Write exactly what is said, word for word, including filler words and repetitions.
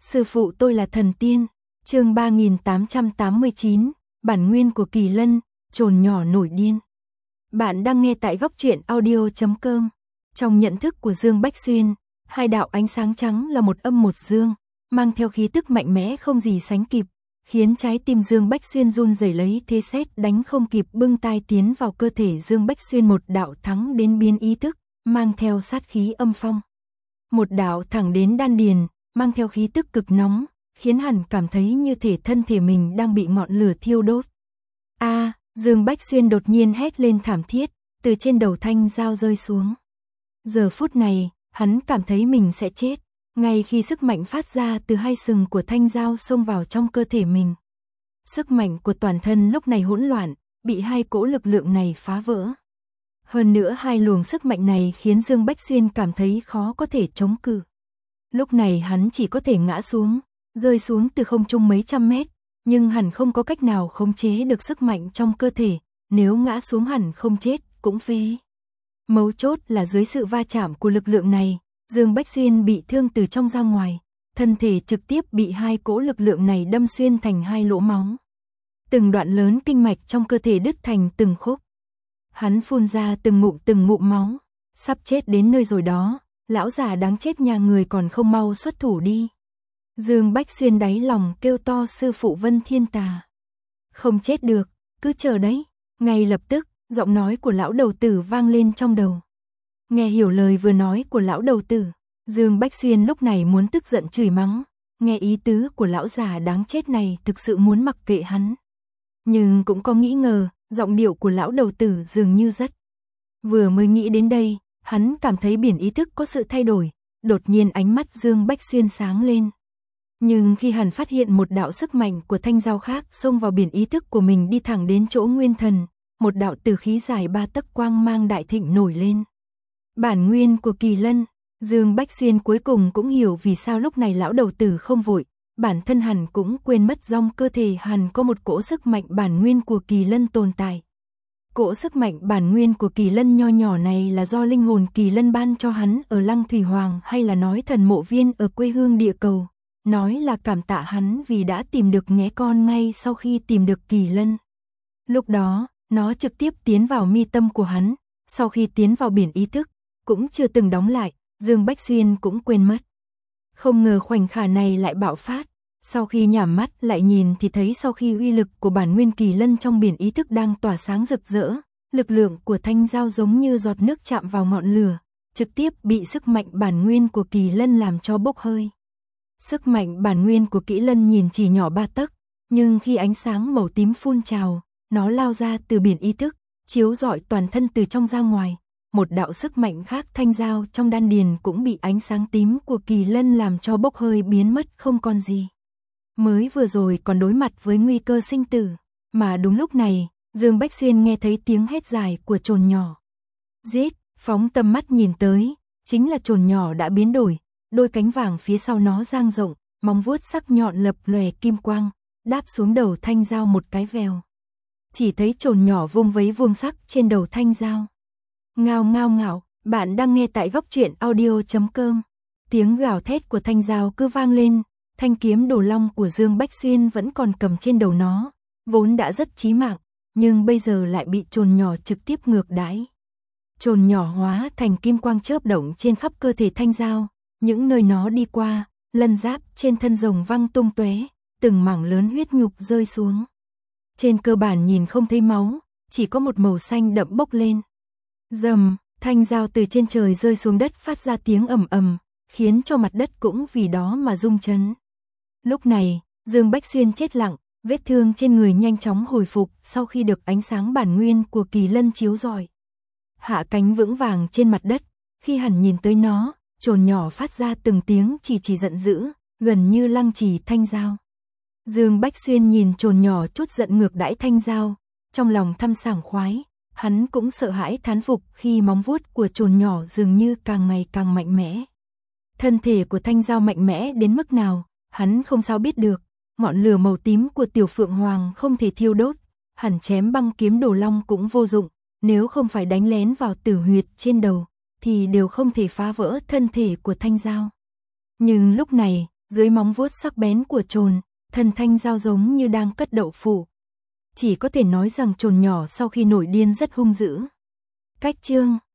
Sư phụ tôi là thần tiên. Chương ba nghìn tám trăm tám mươi chín, bản nguyên của Kỳ Lân, trồn nhỏ nổi điên. Bạn đang nghe tại góc truyện audio chấm com. Trong nhận thức của Dương Bách Xuyên, hai đạo ánh sáng trắng là một âm một dương, mang theo khí tức mạnh mẽ không gì sánh kịp, khiến trái tim Dương Bách Xuyên run rẩy lấy thế sét đánh không kịp bưng tai tiến vào cơ thể Dương Bách Xuyên một đạo thắng đến biến ý thức, mang theo sát khí âm phong. Một đạo thẳng đến đan điền, mang theo khí tức cực nóng, khiến hắn cảm thấy như thể thân thể mình đang bị ngọn lửa thiêu đốt. A, à, Dương Bách Xuyên đột nhiên hét lên thảm thiết, từ trên đầu thanh dao rơi xuống. Giờ phút này, hắn cảm thấy mình sẽ chết, ngay khi sức mạnh phát ra từ hai sừng của thanh dao xông vào trong cơ thể mình. Sức mạnh của toàn thân lúc này hỗn loạn, bị hai cỗ lực lượng này phá vỡ. Hơn nữa hai luồng sức mạnh này khiến Dương Bách Xuyên cảm thấy khó có thể chống cự. Lúc này hắn chỉ có thể ngã xuống, rơi xuống từ không trung mấy trăm mét, nhưng hẳn không có cách nào khống chế được sức mạnh trong cơ thể, nếu ngã xuống hẳn không chết, cũng phế. Mấu chốt là dưới sự va chạm của lực lượng này, Dương Bách Xuyên bị thương từ trong ra ngoài, thân thể trực tiếp bị hai cỗ lực lượng này đâm xuyên thành hai lỗ máu. Từng đoạn lớn kinh mạch trong cơ thể đứt thành từng khúc. Hắn phun ra từng ngụm từng ngụm máu, sắp chết đến nơi rồi đó, lão già đáng chết nhà người còn không mau xuất thủ đi. Dương Bách Xuyên đáy lòng kêu to sư phụ Vân Thiên Tà. Không chết được, cứ chờ đấy. Ngay lập tức, giọng nói của lão đầu tử vang lên trong đầu. Nghe hiểu lời vừa nói của lão đầu tử, Dương Bách Xuyên lúc này muốn tức giận chửi mắng, nghe ý tứ của lão già đáng chết này thực sự muốn mặc kệ hắn. Nhưng cũng có nghĩ ngờ, giọng điệu của lão đầu tử dường như rất. Vừa mới nghĩ đến đây, hắn cảm thấy biển ý thức có sự thay đổi, đột nhiên ánh mắt Dương Bách Xuyên sáng lên. Nhưng khi hắn phát hiện một đạo sức mạnh của thanh dao khác xông vào biển ý thức của mình đi thẳng đến chỗ nguyên thần, một đạo tử khí dài ba tấc quang mang đại thịnh nổi lên. Bản nguyên của Kỳ Lân, Dương Bách Xuyên cuối cùng cũng hiểu vì sao lúc này lão đầu tử không vội, bản thân hắn cũng quên mất trong cơ thể hắn có một cỗ sức mạnh bản nguyên của Kỳ Lân tồn tại. Cỗ sức mạnh bản nguyên của Kỳ Lân nho nhỏ này là do linh hồn Kỳ Lân ban cho hắn ở Lăng Thủy Hoàng hay là nói thần mộ viên ở quê hương địa cầu. Nói là cảm tạ hắn vì đã tìm được nghé con ngay sau khi tìm được Kỳ Lân. Lúc đó, nó trực tiếp tiến vào mi tâm của hắn, sau khi tiến vào biển ý thức, cũng chưa từng đóng lại, Dương Bách Xuyên cũng quên mất. Không ngờ khoảnh khắc này lại bạo phát, sau khi nhắm mắt lại nhìn thì thấy sau khi uy lực của bản nguyên Kỳ Lân trong biển ý thức đang tỏa sáng rực rỡ, lực lượng của thanh dao giống như giọt nước chạm vào ngọn lửa, trực tiếp bị sức mạnh bản nguyên của Kỳ Lân làm cho bốc hơi. Sức mạnh bản nguyên của Kỳ Lân nhìn chỉ nhỏ ba tấc, nhưng khi ánh sáng màu tím phun trào, nó lao ra từ biển ý thức, chiếu rọi toàn thân từ trong ra ngoài. Một đạo sức mạnh khác thanh dao trong đan điền cũng bị ánh sáng tím của Kỳ Lân làm cho bốc hơi biến mất không còn gì. Mới vừa rồi còn đối mặt với nguy cơ sinh tử, mà đúng lúc này, Dương Bách Xuyên nghe thấy tiếng hét dài của trồn nhỏ. Giết, phóng tầm mắt nhìn tới, chính là trồn nhỏ đã biến đổi. Đôi cánh vàng phía sau nó dang rộng, móng vuốt sắc nhọn lập lòe kim quang, đáp xuống đầu thanh dao một cái vèo. Chỉ thấy trồn nhỏ vung vấy vuông sắc trên đầu thanh dao. Ngao ngao ngao, bạn đang nghe tại góc truyện audio chấm com. Tiếng gào thét của thanh dao cứ vang lên, thanh kiếm đồ long của Dương Bách Xuyên vẫn còn cầm trên đầu nó, vốn đã rất chí mạng, nhưng bây giờ lại bị trồn nhỏ trực tiếp ngược đãi. Trồn nhỏ hóa thành kim quang chớp động trên khắp cơ thể thanh dao. Những nơi nó đi qua, lân giáp trên thân rồng văng tung tóe, từng mảng lớn huyết nhục rơi xuống. Trên cơ bản nhìn không thấy máu, chỉ có một màu xanh đậm bốc lên. Rầm, thanh dao từ trên trời rơi xuống đất phát ra tiếng ầm ầm, khiến cho mặt đất cũng vì đó mà rung chấn. Lúc này, Dương Bách Xuyên chết lặng, vết thương trên người nhanh chóng hồi phục sau khi được ánh sáng bản nguyên của Kỳ Lân chiếu rọi. Hạ cánh vững vàng trên mặt đất, khi hắn nhìn tới nó, trồn nhỏ phát ra từng tiếng chỉ chỉ giận dữ, gần như lăng trì thanh dao. Dương Bách Xuyên nhìn trồn nhỏ chút giận ngược đãi thanh dao, trong lòng thăm sảng khoái, hắn cũng sợ hãi thán phục khi móng vuốt của trồn nhỏ dường như càng ngày càng mạnh mẽ. Thân thể của thanh dao mạnh mẽ đến mức nào, hắn không sao biết được, ngọn lửa màu tím của tiểu phượng hoàng không thể thiêu đốt, hẳn chém băng kiếm đồ long cũng vô dụng, nếu không phải đánh lén vào tử huyệt trên đầu, thì đều không thể phá vỡ thân thể của thanh dao. Nhưng lúc này, Dưới móng vuốt sắc bén của trồn, thần thanh dao giống như đang cất đậu phụ. Chỉ có thể nói rằng trồn nhỏ sau khi nổi điên rất hung dữ. Cách chương